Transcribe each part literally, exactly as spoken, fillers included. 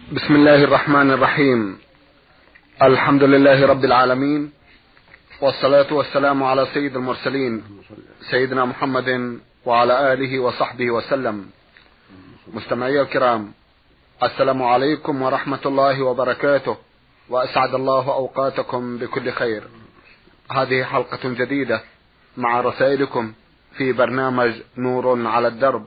بسم الله الرحمن الرحيم. الحمد لله رب العالمين، والصلاة والسلام على سيد المرسلين سيدنا محمد وعلى آله وصحبه وسلم. مستمعي الكرام، السلام عليكم ورحمة الله وبركاته، وأسعد الله أوقاتكم بكل خير. هذه حلقة جديدة مع رسائلكم في برنامج نور على الدرب.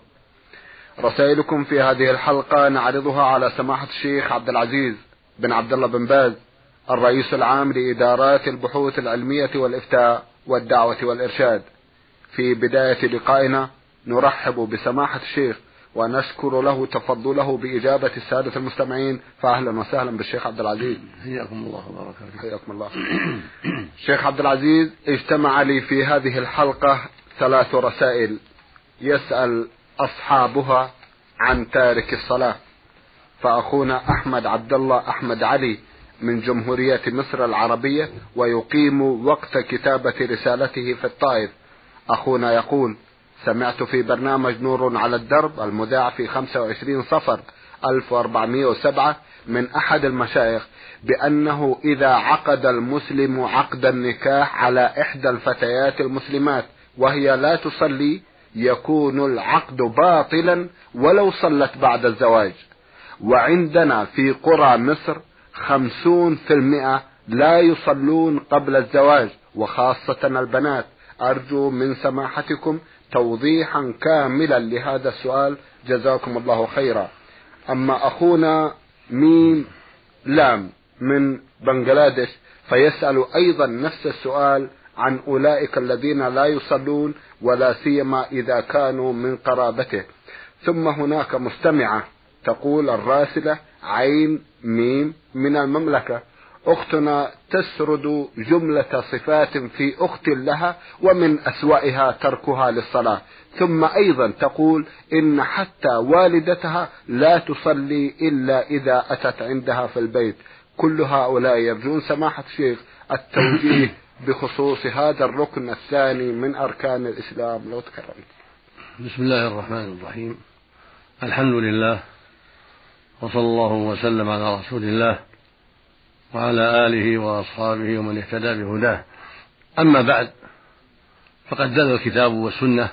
رسائلكم في هذه الحلقة نعرضها على سماحة الشيخ عبد العزيز بن عبد الله بن باز، الرئيس العام لإدارات البحوث العلمية والإفتاء والدعوة والإرشاد. في بداية لقائنا نرحب بسماحة الشيخ ونشكر له تفضله بإجابة السادة المستمعين، فأهلا وسهلا بالشيخ عبد العزيز. حياكم الله وبارك فيكم. حياكم الله. شيخ عبد العزيز، اجتمع لي في هذه الحلقة ثلاث رسائل يسأل أصحابها عن تارك الصلاة. فأخونا أحمد عبد الله أحمد علي من جمهورية مصر العربية ويقيم وقت كتابة رسالته في الطائف. أخونا يقول: سمعت في برنامج نور على الدرب المذاع في خمسة وعشرين صفر ألف وأربعمائة وسبعة من أحد المشايخ بأنه إذا عقد المسلم عقد النكاح على إحدى الفتيات المسلمات وهي لا تصلي يكون العقد باطلا ولو صلت بعد الزواج. وعندنا في قرى مصر خمسون في المئة لا يصلون قبل الزواج، وخاصة البنات. أرجو من سماحتكم توضيحا كاملا لهذا السؤال، جزاكم الله خيرا. أما أخونا ميم لام من بنغلاديش فيسأل أيضا نفس السؤال عن أولئك الذين لا يصلون ولا سيما إذا كانوا من قرابته. ثم هناك مستمعة تقول الراسلة عين ميم من المملكة: أختنا تسرد جملة صفات في أخت لها ومن أسوأها تركها للصلاة. ثم أيضا تقول إن حتى والدتها لا تصلي إلا إذا أتت عندها في البيت. كل هؤلاء يرجون سماحة الشيخ التوجيه بخصوص هذا الركن الثاني من أركان الإسلام، لو تكرمت. بسم الله الرحمن الرحيم. الحمد لله، وصلى الله وسلم على رسول الله وعلى آله وأصحابه ومن اهتدى بهداه. أما بعد، فقد دل الكتاب والسنة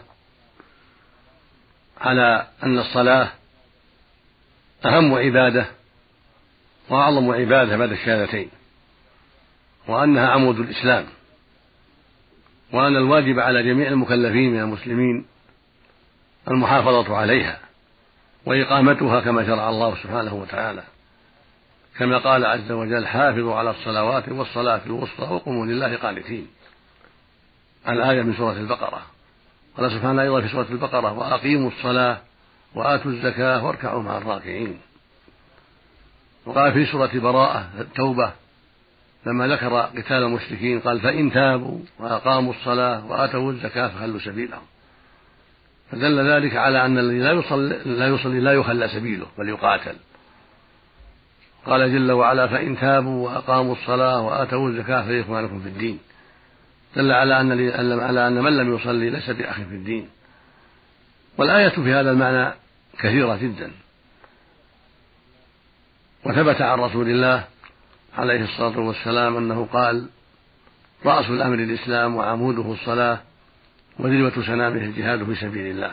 على أن الصلاة أهم عبادة وأعظم عبادة بعد الشهادتين، وأنها عمود الإسلام، وأن الواجب على جميع المكلفين من المسلمين المحافظة عليها وإقامتها كما شرع الله سبحانه وتعالى، كما قال عز وجل: حافظوا على الصلوات والصلاة الوسطى وقوموا لله قانتين. الآية من سورة البقرة. قال سبحانه أيضا في سورة البقرة: وأقيموا الصلاة وآتوا الزكاة واركعوا مع الراكعين. وقال في سورة براءة التوبة لما ذكر قتال المشركين قال: فإن تابوا وأقاموا الصلاة وآتوا الزكاة فخلوا سبيلهم. فدل ذلك على أن الذي لا يصلي لا, يصلي لا يخلى سبيله بل يقاتل. قال جل وعلا: فإن تابوا وأقاموا الصلاة وآتوا الزكاة فإخوانكم في الدين. دل على أن على أن من لم يصلي ليس بأخ في الدين. والآية في هذا المعنى كثيرة جدا. وثبت عن رسول الله عليه الصلاة والسلام أنه قال: رأس الأمر الإسلام وعموده الصلاة وذروة سنامه الجهاد في سبيل الله.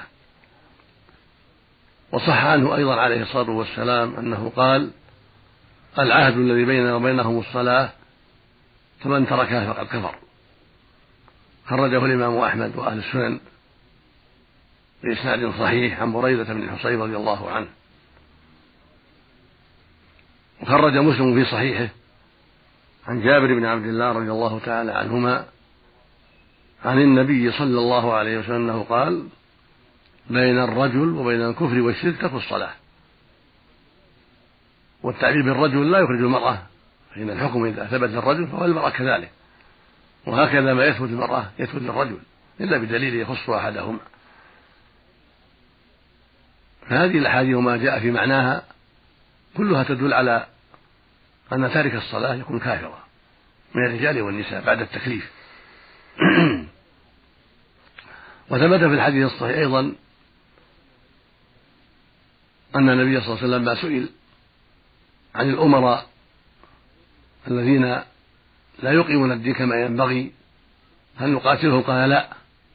وصح عنه أيضا عليه الصلاة والسلام أنه قال: العهد الذي بيننا وبينهم الصلاة فمن تركها فقد كفر. خرجه الإمام أحمد وأهل السنن بإسناد صحيح عن بريدة بن الحصيب رضي الله عنه. وخرج مسلم في صحيحه عن جابر بن عبد الله رضي الله تعالى عنهما عن النبي صلى الله عليه وسلم أنه قال: بين الرجل وبين الكفر والشرك ترك الصلاة. والتعبير بالرجل لا يخرج المرأة، فإن الحكم إذا ثبت للرجل فهو المرأة كذلك، وهكذا ما يثبت للمرأة يثبت للرجل إلا بدليل يخص أحدهما. فهذه الأحاديث وما جاء في معناها كلها تدل على أن تارك الصلاة يكون كافرا من الرجال والنساء بعد التكليف. وثبت في الحديث الصحيح أيضا أن النبي صلى الله عليه وسلم ما سئل عن الأمراء الذين لا يقيمون الدين كما ينبغي هل نقاتلهم؟ قال لا،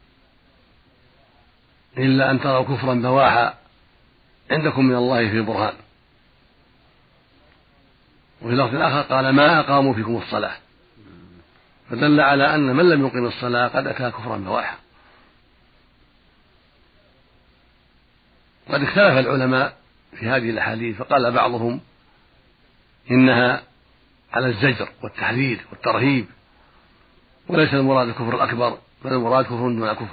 إلا أن تروا كفرا بواحا عندكم من الله في برهان. وفي لفظ آخر قال ما أقاموا فيكم الصلاة، فدل على أن من لم يقم الصلاة قد أتى كفرا بواحا. قد اختلف العلماء في هذه الأحاديث، فقال بعضهم إنها على الزجر والتحذير والترهيب، وليس المراد الكفر الأكبر، بل المراد كفر دون كفر.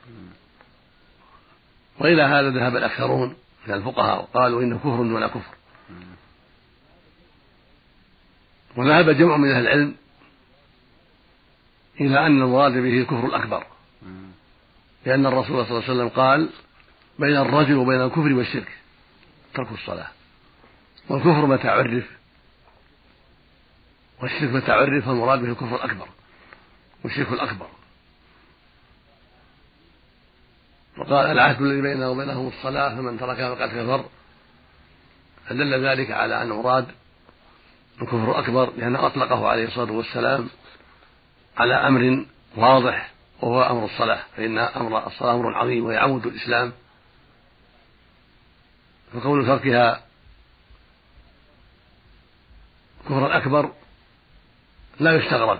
وإلى هذا ذهب الأكثرون من الفقهاء وقالوا إنه كفر دون كفر. وذهب جمع من أهل العلم إلى أن المراد به الكفر الأكبر، لأن الرسول صلى الله عليه وسلم قال بين الرجل وبين الكفر والشرك ترك الصلاة، والكفر متى عرف والشرك متى عرف، فالمراد به الكفر الأكبر والشرك الأكبر. وقال العهد الذي بيننا وبينهم الصلاة فمن تركها فقد كفر، فدل ذلك على أن مراد الكفر الأكبر، لأنه أطلقه عليه الصلاة والسلام على أمر واضح وهو أمر الصلاة، فإن أمر الصلاة أمر عظيم وهي عمود الإسلام، فقول تركها كفر أكبر لا يستغرب.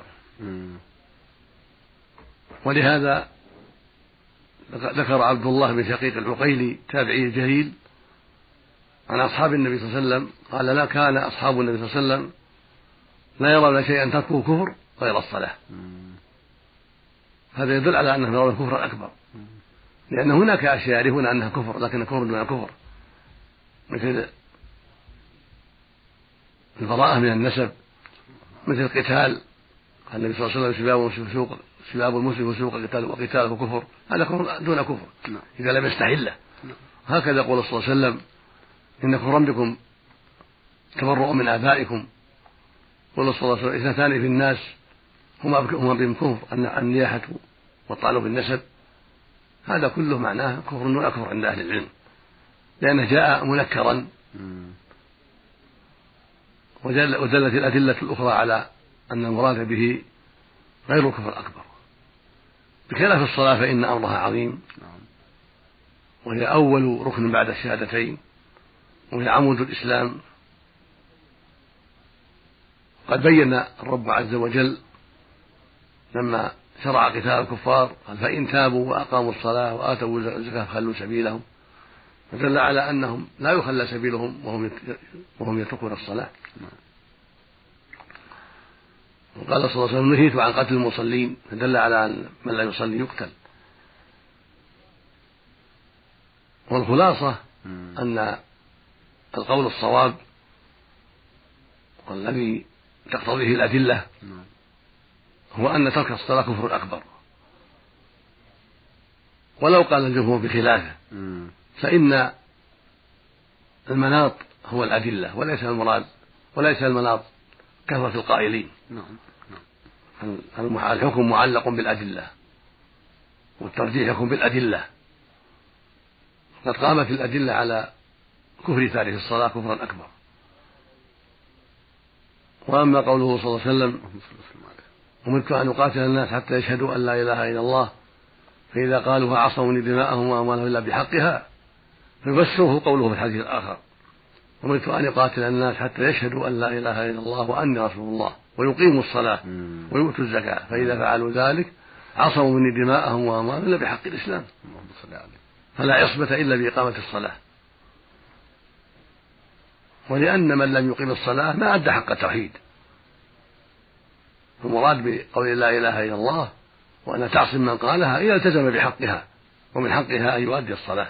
ولهذا ذكر عبد الله بن شقيق العقيلي تابعي الجليل عن أصحاب النبي صلى الله عليه وسلم قال لا كان أصحاب النبي صلى الله عليه وسلم لا يرون شيئا تركه كفر غير الصلاة. هذا يدل على أنه يرون الكفر الأكبر، لأن هناك أشياء يعرفون أنها كفر لكن كفر دون كفر، مثل البراءة من النسب، مثل القتال. قال النبي صلى الله عليه وسلم سباب المسلم فسوق وقتاله كفر، هذا كفر دون كفر إذا لم يستحله. هكذا يقول صلى الله عليه وسلم إن كفرا بكم تبرؤوا من آبائكم. قال صلى الله عليه وسلم اثنتان في الناس هما بهم كفر، النياحة والطعن بالنسب، هذا كله معناه كفر دون كفر عند أهل العلم، لأنه جاء منكرا. ودلت الأدلة الأخرى على أن المراد به غير الكفر الأكبر، بخلاف الصلاة فإن أمرها عظيم، وهي أول ركن بعد الشهادتين، وهي عمود الإسلام. قد بين الرب عز وجل لما شرع قتال الكفار قال فإن تابوا وأقاموا الصلاة وآتوا الزكاة فخلوا سبيلهم، فدل على أنهم لا يخلى سبيلهم وهم وهم يتركون الصلاة. وقال صلى الله عليه وسلم نهيت عن قتل المصلين، فدل على أن من لا يصلي يقتل. والخلاصة أن القول الصواب والذي تقتضيه الأدلة هو أن ترك الصلاة كفر أكبر، ولو قال الجمهور بخلافه، فإن المناط هو الأدلة وليس المراد وليس المناط كثرة القائلين. الحكم معلق بالأدلة والترجيح يكون بالأدلة، قد قامت الأدلة على كفر تارك الصلاة كفرا أكبر. وأما قوله صلى الله عليه وسلم أمرت أن أقاتل الناس حتى يشهدوا أن لا إله إلا الله فإذا قالوا عصموا دماءهم وأموالهم إلا بحقها، فيفسره قوله في الحديث الآخر أمرت أن أقاتل الناس حتى يشهدوا أن لا إله إلا الله وأني رسول الله ويقيموا الصلاة ويؤتوا الزكاة فإذا فعلوا ذلك عصموا مني دماءهم وأموالهم إلا بحق الإسلام، فلا عصمة إلا بإقامة الصلاة. ولأن من لم يقيم الصلاة ما أدى حق التوحيد، المراد بقول لا إله إلا الله وأن تعصم من قالها إذا التزم بحقها، ومن حقها أن يؤدي الصلاة.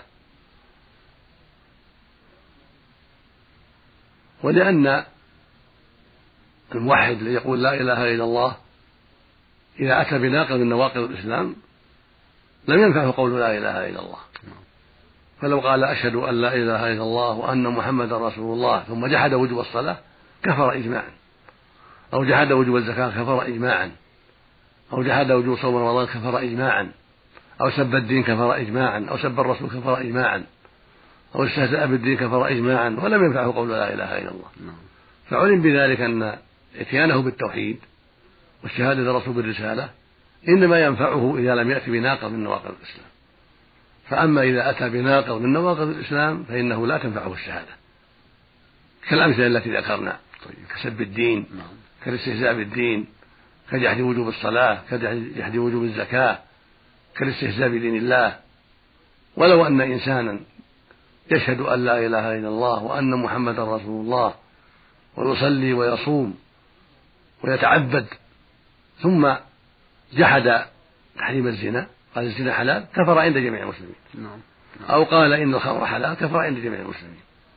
ولأن الموحد الذي يقول لا إله إلا الله إذا أتى بناقض من نواقض الإسلام لم ينفعه قول لا إله إلا الله، فلو قال أشهد أن لا إله إلا الله وأن محمدا رسول الله ثم جحد وجوب الصلاة كفر إجماعا، أو جحد وجوب الزكاة كفر إجماعا، أو جحد وجوب صوم رمضان كفر إجماعا، أو سب الدين كفر إجماعا، أو سب الرسول كفر إجماعا، أو استهزأ بالدين كفر إجماعا، ولم ينفعه قول لا إله إلا الله. فعلم بذلك أن إتيانه بالتوحيد والشهادة للرسول بالرسالة إنما ينفعه إذا لم يأتي بناقض من نواقض الإسلام. فأما إذا أتى بناقض من نواقض الإسلام فإنه لا تنفعه الشهادة، كالأمثلة التي ذكرنا كسب الدين، كالاستهزاء بالدين، كجحد وجوب الصلاة، كجحد وجوب الزكاة، كالاستهزاء بدين الله. ولو أن إنسانا يشهد أن لا إله إلا الله وأن محمدا رسول الله ويصلي ويصوم ويتعبد ثم جحد تحريم الزنا، قال الزنا حلال، كفر عند جميع المسلمين. أو قال إن الخمر حلال، كفر عند جميع المسلمين.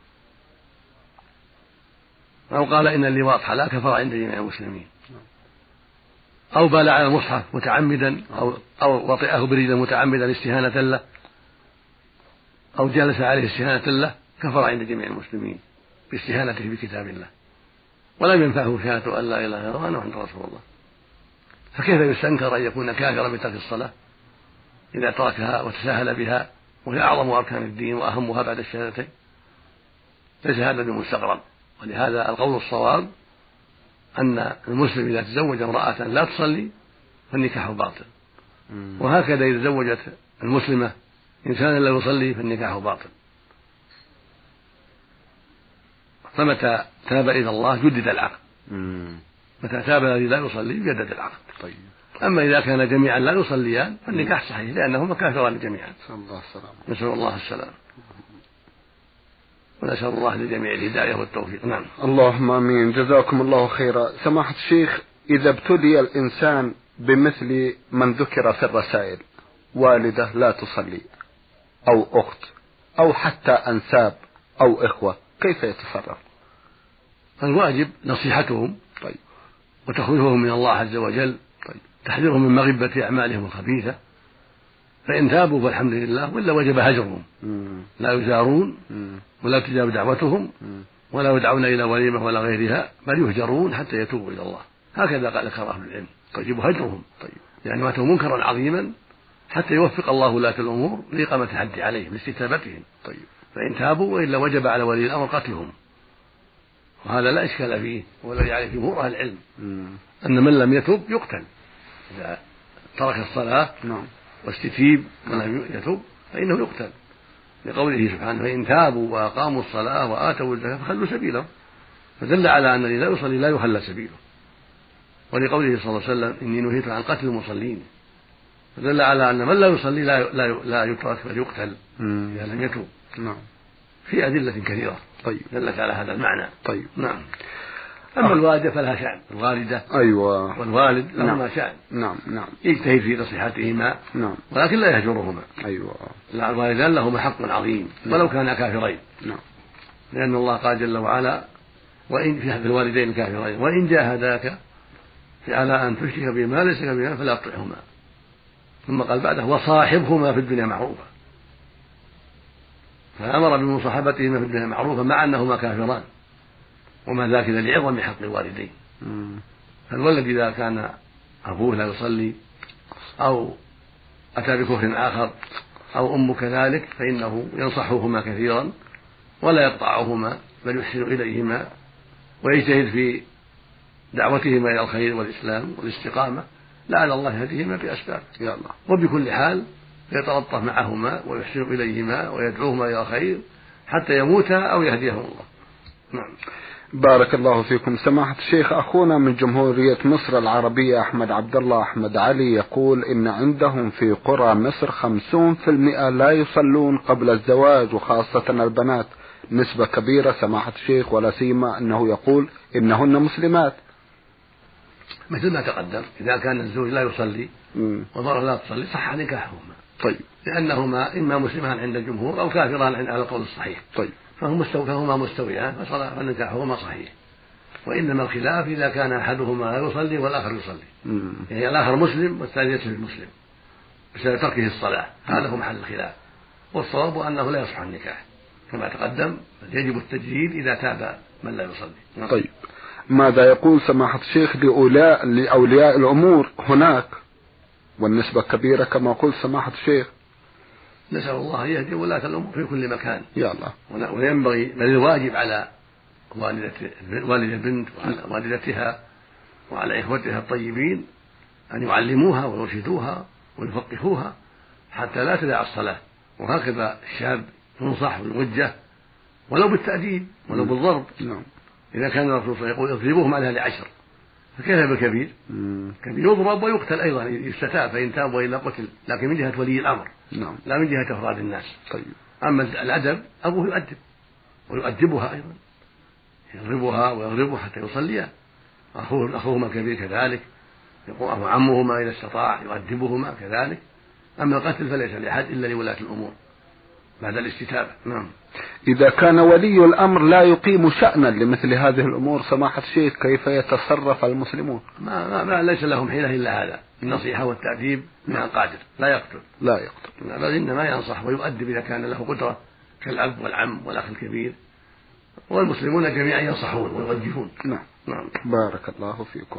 أو قال إن اللواط حلال، كفر عند جميع المسلمين. أو بال على المصحف متعمدا أو, أو وطئه برجله متعمدا استهانة له، أو جلس عليه استهانة له، كفر عند جميع المسلمين باستهانته بكتاب الله، ولم ينفعه شهادة أن لا إله إلا الله وأن محمدا رسول الله. فكيف يستنكر أن يكون كافرا بترك الصلاة إذا تركها وتساهل بها، وهي أعظم أركان الدين وأهمها بعد الشهادتين؟ ليس هذا بمستغرب. ولهذا القول الصواب أن المسلم إذا تزوج امرأة لا تصلي فالنكاح باطل، وهكذا إذا تزوجت المسلمة إنسانا لا يصلي فالنكاح باطل. فمتى تاب إلى الله جدد العقد، متى تاب الذي لا يصلي جدد العقد. طيب. أما إذا كان جميعا لا يصليان فالنكاح صحيح لأنهما كافران جميعا. نسأل الله السلام، ونسأل الله لجميع الهداية والتوفيق. نعم. اللهم آمين. جزاكم الله خيرا. سماحة الشيخ، إذا ابتلي الإنسان بمثل من ذكر في الرسائل، والدة لا تصلي أو أخت أو حتى أنساب أو إخوة، كيف يتصرف؟ الواجب نصيحتهم طيب. وتخويفهم من الله عز وجل، طيب. تحذيرهم من مغبة أعمالهم الخبيثة، فإن تابوا فالحمد لله، وإلا وجب هجرهم. مم. لا يزارون مم. ولا تجاب دعوتهم مم. ولا يدعون إلى وليمة ولا غيرها، بل يهجرون حتى يتوبوا إلى الله. هكذا قال أهل العلم، يجب هجرهم، طيب. يعني ماتوا منكرا عظيما حتى يوفق الله ولاة الأمور لإقامة الحد عليهم لاستتابتهم. طيب. فإن تابوا وإلا وجب على ولي الأمر قتلهم، وهذا لا إشكال فيه، والذي عليه جمهور أهل العلم مم. أن من لم يتب يقتل إذا ترك الصلاة نعم. واستتيب ولم يتب فإنه يقتل، لقوله سبحانه: فإن تابوا وأقاموا الصلاة وآتوا الزكاة فخلوا سبيلهم، فدل على أن الذي لا يصلي لا يخلى سبيله. ولقوله صلى الله عليه وسلم: إني نهيت عن قتل المصلين، فدل على أن من لا يصلي لا لا لا يترك بل يقتل إذا لم يتوب. نعم. في أدلة كثيرة طيب دلت على هذا المعنى. طيب. نعم. أما الوالدة فلها شأن، الوالدة أيوة والوالد لهما نعم. شأن. نعم نعم. يجتهد في نصيحتهما نعم. ولكن لا يهجرهما. أيوة. لا، الوالدان لهما حق عظيم نعم. ولو كانا كافرين. نعم. لأن الله قال جل وعلا: وإن في الوالدين الكافرين وإن جاهداك على أن تشرك بما ليس لك به فلا تطعهما. ثم قال بعده: وصاحبهما في الدنيا معروفا. فأمر بمصاحبتهما في الدنيا معروفا مع أنهما كافران، وما ذاك لعظم حق الوالدين. فالولد إذا كان أبوه لا يصلي أو أتى بكفر آخر أو أم كذلك فإنه ينصحهما كثيرا ولا يقطعهما، بل يحسن إليهما ويجتهد في دعوتهما إلى الخير والإسلام والاستقامة، لعل الله يهديهما بأسباب يا الله. وبكل حال يتلطف معهما ويحسن إليهما ويدعوهما إلى الخير حتى يموتا أو يهديهم الله. نعم. بارك الله فيكم. سماحة الشيخ، أخونا من جمهورية مصر العربية أحمد عبد الله أحمد علي يقول إن عندهم في قرى مصر خمسون في المئة لا يصلون قبل الزواج، وخاصة البنات نسبة كبيرة سماحة الشيخ، ولا سيما أنه يقول إنهن مسلمات. مثل ما تقدم، إذا كان الزوج لا يصلي والمرأة لا تصلي صح نكاحهما. طيب. لأنهما إما مسلمان عند الجمهور أو كافران على القول الصحيح. طيب. فهم مستو... فهما مستويان فنكاحهما صحيح. وإنما الخلاف إذا كان أحدهما لا يصلي والآخر يصلي، مم. يعني الآخر مسلم والثاني ليس مسلم بسبب تركه الصلاة، هذا هو محل الخلاف. والصواب أنه لا يصح النكاح كما تقدم، يجب التجديد إذا تاب من لا يصلي. طيب. ماذا يقول سماحة الشيخ لأولياء لأولياء الأمور هناك والنسبة كبيرة كما قلت سماحة الشيخ؟ نسأل الله أن يهدي ولاة الأمور في كل مكان يا الله. وينبغي بل الواجب على والدة والد البنت وعلى والدتها وعلى إخوتها الطيبين أن يعلموها ويرشدوها ويفقهوها حتى لا تدع الصلاة. وهكذا الشاب ينصح ويوجه ولو بالتأديب ولو بالضرب. إذا كان الرسول صلى الله عليه وسلم يضربهم عليها لعشر فكيف بالكبير؟ كبير يضرب ويقتل أيضا يستتاب فإن تاب وإلا قتل، لكن من جهة ولي الأمر لا من جهة أفراد الناس. أما الأدب أبوه يؤدب ويؤدبها أيضا، يضربها ويضربها حتى يصليا. أخوه أخوهما الكبير كذلك، يقوم عمهما إذا استطاع يؤدبهما كذلك. أما القتل فليس لأحد إلا لولاة الأمور بعد الاستتابة. نعم. إذا كان ولي الأمر لا يقيم شأنا لمثل هذه الأمور سماحة الشيخ كيف يتصرف المسلمون؟ ما, ما, ما ليس لهم حيلة إلا هذا، النصيحة والتأديب من القادر، لا يقتل لا يقتل بل إنما ينصح ويؤدب إذا كان له قدرة كالأب والعم والأخ الكبير، والمسلمون جميعا ينصحون ويوجهون. نعم. نعم. بارك الله فيكم.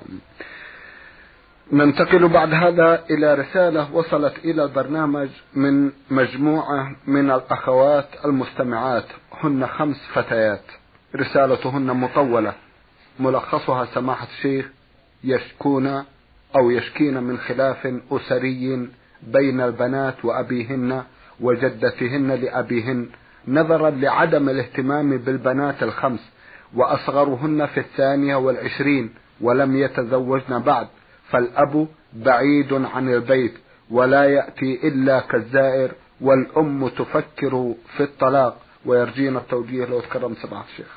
ننتقل بعد هذا إلى رسالة وصلت إلى البرنامج من مجموعة من الأخوات المستمعات، هن خمس فتيات، رسالتهن مطولة، ملخصها سماحة الشيخ: يشكون أو يشكين من خلاف أسري بين البنات وأبيهن وجدتهن لأبيهن نظرا لعدم الاهتمام بالبنات الخمس، وأصغرهن في الثانية والعشرين ولم يتزوجن بعد، فالأب بعيد عن البيت ولا يأتي إلا كالزائر، والأم تفكر في الطلاق، ويرجين التوجيه لو تكرم سماحة الشيخ.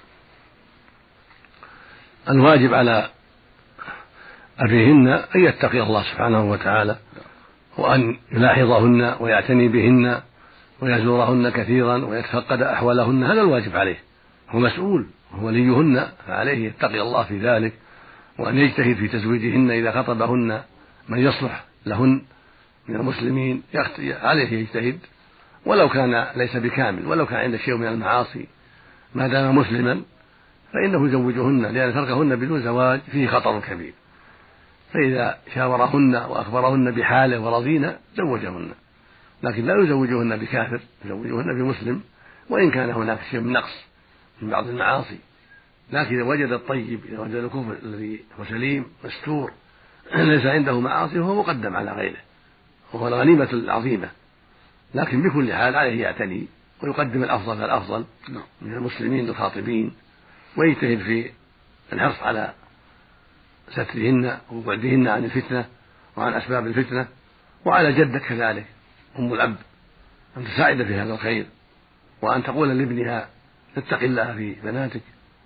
الواجب على أبيهن أن يتقي الله سبحانه وتعالى وأن يلاحظهن ويعتني بهن ويزورهن كثيرا ويتفقد أحوالهن، هذا الواجب عليه، هو مسؤول وهو وليهن، فعليه يتقي الله في ذلك وأن يجتهد في تزويجهن إذا خطبهن من يصلح لهن من المسلمين، عليه يجتهد ولو كان ليس بكامل، ولو كان عنده شيء من المعاصي ما دام مسلما فإنه يزوجهن، لأن تركهن بدون زواج فيه خطر كبير. فإذا شاورهن وأخبرهن بحاله ورضينا زوجهن، لكن لا يزوجهن بكافر، يزوجهن بمسلم وإن كان هناك شيء من نقص من بعض المعاصي. لكن إذا وجد الطيب، إذا وجد الكفر الذي هو سليم مستور ليس عنده معاصي فهو مقدم على غيره، وهو الغنيمة العظيمة. لكن بكل حال عليه يعتني ويقدم الأفضل فالأفضل من المسلمين الخاطبين، ويجتهد في الحرص على سترهن وبعدهن عن الفتنة وعن أسباب الفتنة، وعلى جدك كذلك أم الأب أن تساعد في هذا الخير، وأن تقول لابنها اتق الله في بناتك.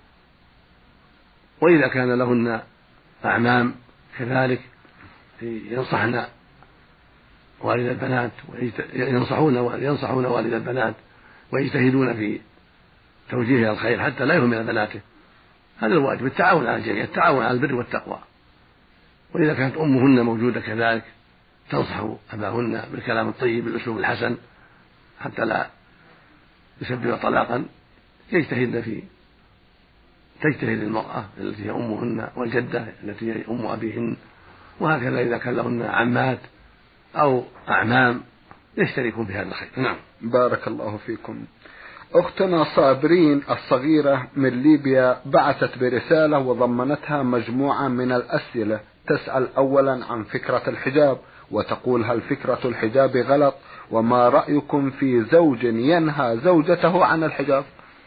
وإذا كان لهن أعمام كذلك ينصحن والد البنات وينصحون ينصحون والد البنات ويجتهدون في توجيهها الخير حتى لا يهمل بناته، هذا الواجب، التعاون على الجميع، التعاون على البر والتقوى. وإذا كانت أمهن موجودة كذلك تنصح أباهن بالكلام الطيب بالأسلوب الحسن حتى لا يسبب طلاقا، يجتهدن في تجتهد المرأة التي هي أمهن والجدة التي هي أم أبيهن، وهكذا إذا كان لهن عمات أو أعمام يشتركون في هذا الخير. نعم. بارك الله فيكم. أختنا صابرين الصغيرة من ليبيا بعثت برسالة وضمنتها مجموعة من الأسئلة، تسأل أولا عن فكرة الحجاب، وتقول: هل فكرة الحجاب غلط؟ وما رأيكم في زوج ينهى زوجته عن الحجاب؟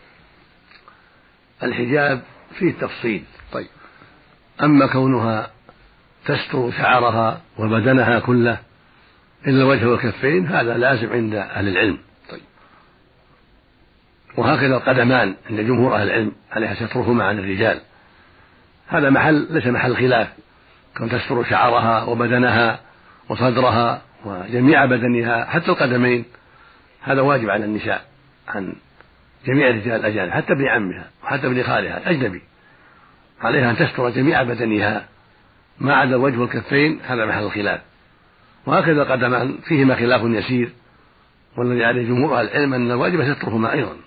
الحجاب فيه تفصيل. طيب. أما كونها تستر شعرها وبدنها كله إلا الوجه والكفين هذا لازم عند أهل العلم. طيب. وهكذا القدمان عند جمهور أهل العلم عليها سترهما عن الرجال، هذا محل ليس محل خلاف، كون تستر شعرها وبدنها وصدرها وجميع بدنها حتى القدمين، هذا واجب على النساء عن جميع الرجال الأجانب، حتى ابن عمها وحتى ابن خالها الأجنبي عليها أن تستر جميع بدنها ما عدا الوجه والكفين، هذا محل الخلاف. وهكذا القدمان فيهما خلاف يسير، والذي عليه جمهور أهل العلم أن الواجب سترهما أيضا.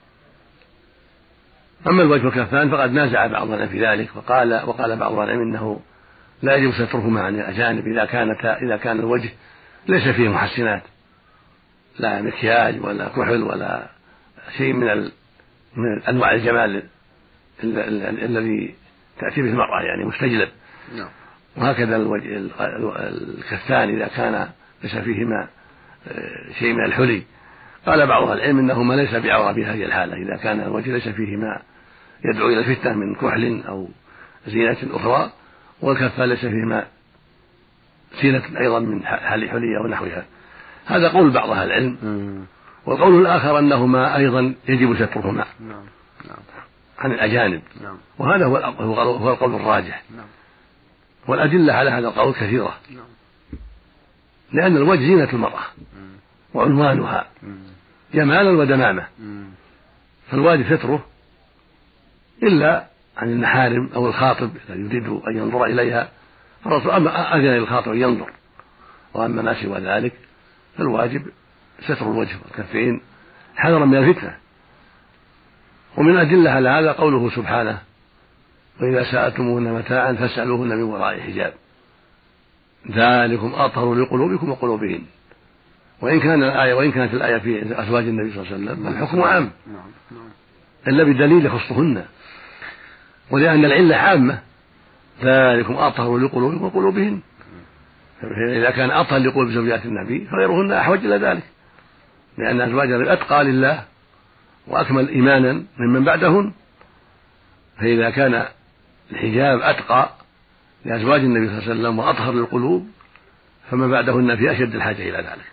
أما الوجه والكفان فقد نازع بعض العلم في ذلك، وقال وقال بعض العلم إنه لا يجب سترهما عن الأجانب إذا كانت إذا كان الوجه ليس فيه محسنات، لا مكياج ولا كحل ولا شيء من من أنواع الجمال الذي تأتي به المرأة يعني مستجلب. نعم. وهكذا الوجه الكفان إذا كان ليس فيهما شيء من الحلي. قال بعض العلم إنهما ليس بعورة بهذه الحالة إذا كان الوجه ليس فيهما يدعو إلى الفتنة من كحل أو زينة أخرى، والكفان ليس فيهما زينة أيضا من حل حلية ونحوها. هذا قول بعض أهل العلم. والقول الآخر أنهما أيضا يجب سترهما عن الأجانب. وهذا هو القول الراجح. والأدلة على هذا القول كثيرة، لأن الوجه زينة المرأة وعنوانها جمالا ودمامة، فالواجب ستره إلا عن المحارم أو الخاطب إذا يريد أن ينظر إليها، فالرسول أما أذن للخاطب أن ينظر، وأما ما سوى ذلك فالواجب ستر الوجه والكفين حذرا من الفتنة. ومن أدلة على هذا قوله سبحانه: وإذا سألتموهن متاعا فاسألوهن من وراء حجاب ذلكم أطهر لقلوبكم وقلوبهن. وإن كان الآية وإن كانت الآية في أزواج النبي صلى الله عليه وسلم الحكم عام إلا بدليل يخصهن، ولأن العلة عامة ذلكم أطهر لقلوبكم وقلوبهن. إذا كان أطهر لقلوب زوجات النبي فغيرهن أحوج إلى ذلك، لأن أزواج النبي أتقى لله وأكمل إيمانا ممن بعدهن. فإذا كان الحجاب أتقى لأزواج النبي صلى الله عليه وسلم وأطهر للقلوب فما بعدهن في أشد الحاجة إلى ذلك.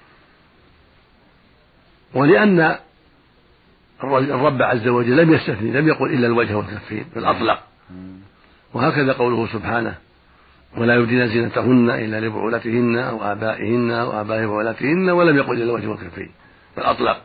ولأن الرب عز وجل لم يستثني، لم يقل إلا الوجه والكفين بل أطلق. وهكذا قوله سبحانه: ولا يبدين زينتهن إلا لبعولتهن أو آبائهن أو آباء بعولتهن، ولم يقل إلا الوجه والكفين بل أطلق.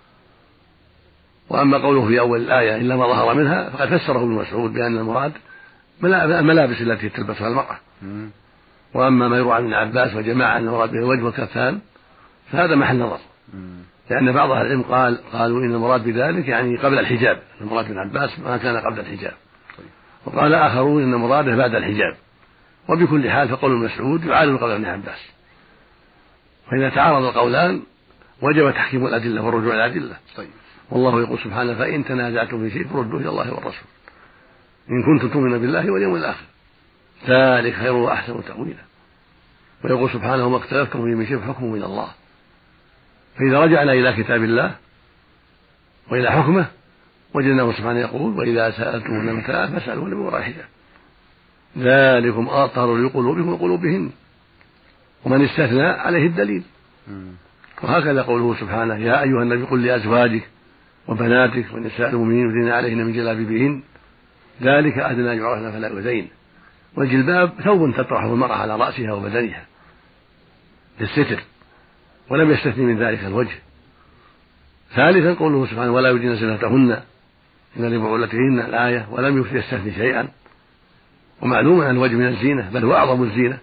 وأما قوله في أول الآية إلا ما ظهر منها فقد فسره ابن مسعود بأن المراد الملابس التي تلبسها المرأة. وأما ما يروى عن ابن عباس وجماعة أن المراد به الوجه والكفان فهذا محل نظر، لأن بعض أهل العلم قال قالوا إن المراد بذلك يعني قبل الحجاب، المراد ابن عباس ما كان قبل الحجاب، وقال آخرون إن مراده بعد الحجاب. وبكل حال فقول ابن مسعود يعارض قول ابن عباس، فإذا تعارض القولان وجب تحكيم الأدلة والرجوع إلى الأدلة. والله يقول سبحانه: فإن تنازعتم في شيء فردوه إلى الله والرسول إن كنتم تؤمنون بالله واليوم الآخر ذلك خير وأحسن تأويلا. ويقول سبحانه: وما اختلفتم فيه من شيء فحكمه من الله. فإذا رجعنا إلى كتاب الله وإلى حكمه وجدناه سبحانه يقول: وإذا سألتموهن متاعا فاسألوهن من وراء حجاب ذلكم أطهر لقلوبكم وقلوبهن. ومن استثنى عليه الدليل. وهكذا قوله سبحانه: يا أيها النبي قل لأزواجك وبناتك ونساء المؤمنين يدنين عليهن من جلابيبهن ذلك أدنى يعرفن فلا يؤذين. والجلباب ثوب تطرحه المرأة على رأسها وبدنها للستر، ولم يستثني من ذلك الوجه. ثالثا قوله سبحانه: ولا يبدين زينتهن إلا لبعولتهن الآية، ولم يستثني شيئا. ومعلوم أن الوجه من الزينة بل هو أعظم الزينة،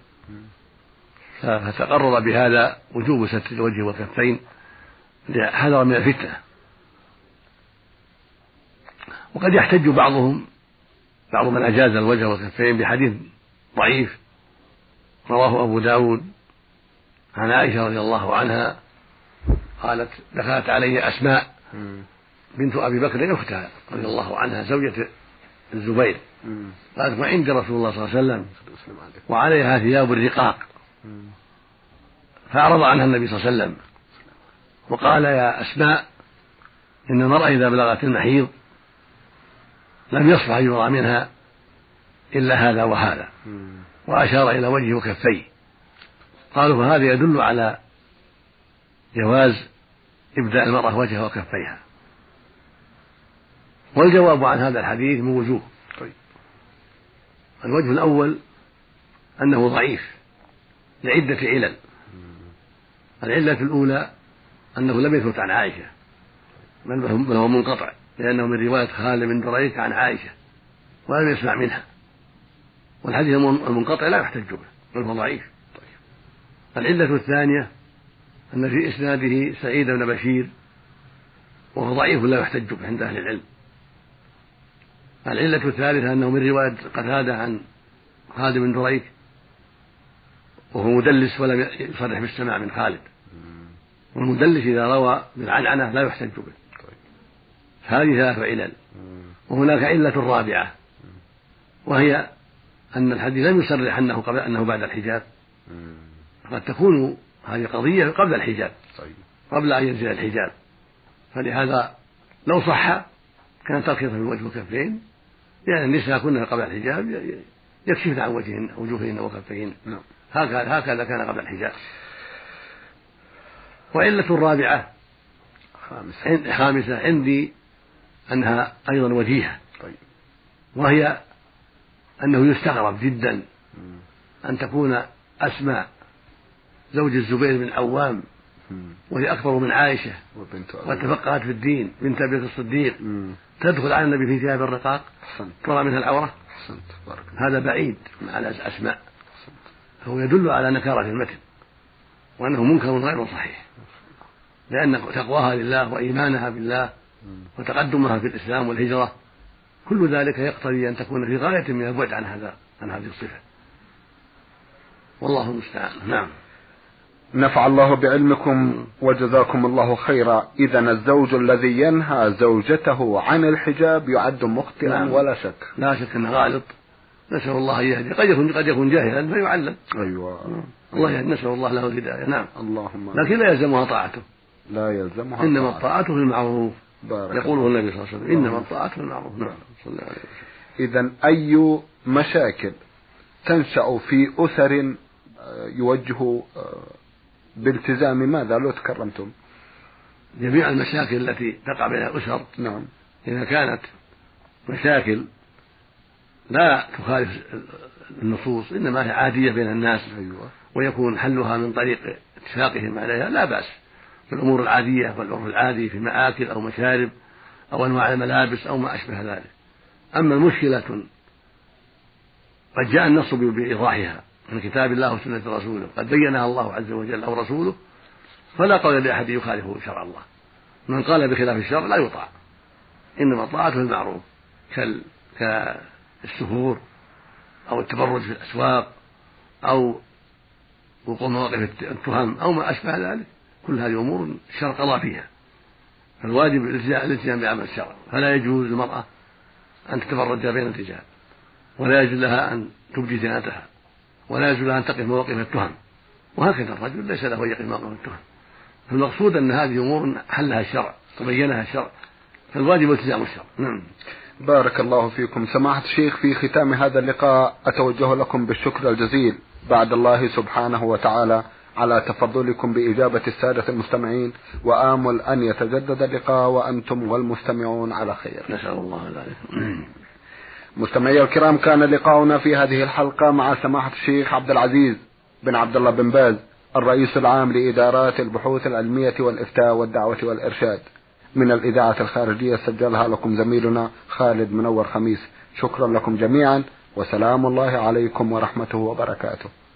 فتقرر بهذا وجوب ستر الوجه والكفين حذرا من الفتنة. وقد يحتج بعضهم بعض من أجاز الوجه والكفين بحديث ضعيف رواه أبو داود عن عائشة رضي الله عنها قالت: دخلت علي أسماء بنت أبي بكر أختها رضي الله عنها زوجة الزبير، قالت: وعند رسول الله صلى الله عليه وسلم وعليها ثياب الرقاق، فأعرض عنها النبي صلى الله عليه وسلم وقال: يا أسماء إن المرأة إذا بلغت المحيض لم يصلح أن يرى منها إلا هذا وهذا، وأشار إلى وجهه وكفيه. قالوا: فهذا يدل على جواز إبداء المرأة وجهها وكفيها. والجواب عن هذا الحديث من وجوه. الوجه الأول أنه ضعيف لعدة علل. العلة الأولى أنه لم يثبت عن عائشة بل هو منقطع، لأنه من رواية خالد بن دريك عن عائشة ولم يسمع منها، والحديث المنقطع لا يحتج به بل هو ضعيف. العلة الثانية أن في إسناده سعيد بن بشير وهو ضعيف لا يحتج به عند أهل العلم. العلة الثالثة أنه من رواية قتادة عن خالد بن دريك وهو مدلس ولم يصرح بالسماع من خالد، والمدلس إذا روى بالعنعنة لا يحتج به. هذه ثلاث علل. وهناك علة رابعة، وهي أن الحديث لم يصرح أنه قبل أنه بعد الحجاب، قد تكون هذه قضية قبل الحجاب قبل أن ينزل الحجاب، فلهذا لو صح كان ترخيصا في الوجه والكفين، لأن النساء كنا قبل الحجاب يكشفن عن وجههن وجوههن وكفيهن، هكذا هكذا كان قبل الحجاب. وعلة رابعة خامسة, خامسة عندي أنها أيضا وجيهة، وهي أنه يستغرب جدا أن تكون أسماء زوج الزبير بن عوام وهي أكبر من عائشة وتفقهت في الدين بنت أبي الصديق تدخل على النبي في ثياب الرقاق ترى منها العورة، هذا بعيد على أسماء، فهو يدل على نكارة المتن وأنه منكر غير صحيح، لأن تقواها لله وإيمانها بالله وتقدمها في الإسلام والهجرة كل ذلك يقتضي أن تكون في غاية من البعد عن هذا عن هذه الصفة، والله المستعان. نعم. نفع الله بعلمكم وجزاكم الله خيرا. إذن الزوج الذي ينهى زوجته عن الحجاب يعد مخطئا. نعم. ولا شك لا شك أنه غالط، نسأل الله أن يهدي، قد يكون قد يكون جاهلا فيعلم. أيوة. الله يهدي، نسأل الله له الهداية. نعم. اللهم. لكن لا يلزمها طاعته. لا يلزمها. إنما الطاعة في المعروف. يقوله النبي صلى الله عليه وسلم إنما الطاعة في المعروف. نعم. صلى الله عليه وسلم. إذن أي مشاكل تنشأ في أسر يوجه بالتزام ماذا لو تكرمتم؟ جميع المشاكل التي تقع بين الأسر. نعم. إذا كانت مشاكل لا تخالف النصوص إنما هي عادية بين الناس. أيوة. ويكون حلها من طريق اتفاقهم عليها لا بأس، في الأمور العادية والعرف العادي في مآكل أو مشارب أو أنواع الملابس أو ما أشبه ذلك. أما المشكلة قد جاء النص بإيضاحها من كتاب الله وسنة رسوله، قد بينها الله عز وجل أو رسوله، فلا قول لأحد يخالف شرع الله، من قال بخلاف الشرع لا يطاع، إنما الطاعة في المعروف كالسفور أو التبرج في الأسواق أو وقوع مواقف التهم أو ما أشبه ذلك، كل هذه أمور الشرع قضى فيها، فالواجب الالتزام بعمل الشرع، فلا يجوز للمرأة أن تتبرج بين الرجال، ولا يجوز لها أن تبدي زينتها، ولا يجوز لها أن تقف مواقف التهم، وهكذا الرجل ليس له أن يقف مواقف التهم. فالمقصود أن هذه أمور حلها الشرع وبينها الشرع، فالواجب التزام الشرع. نعم. بارك الله فيكم. سماحة الشيخ، في ختام هذا اللقاء أتوجه لكم بالشكر الجزيل بعد الله سبحانه وتعالى على تفضلكم بإجابة السادة المستمعين، وآمل أن يتجدد اللقاء وأنتم والمستمعون على خير. نسأل الله ذلك. مستمعي الكرام، كان لقاؤنا في هذه الحلقة مع سماحة الشيخ عبد العزيز بن عبد الله بن باز، الرئيس العام لإدارات البحوث العلمية والإفتاء والدعوة والإرشاد، من الإذاعة الخارجية، سجلها لكم زميلنا خالد منور خميس. شكرا لكم جميعا، وسلام الله عليكم ورحمته وبركاته.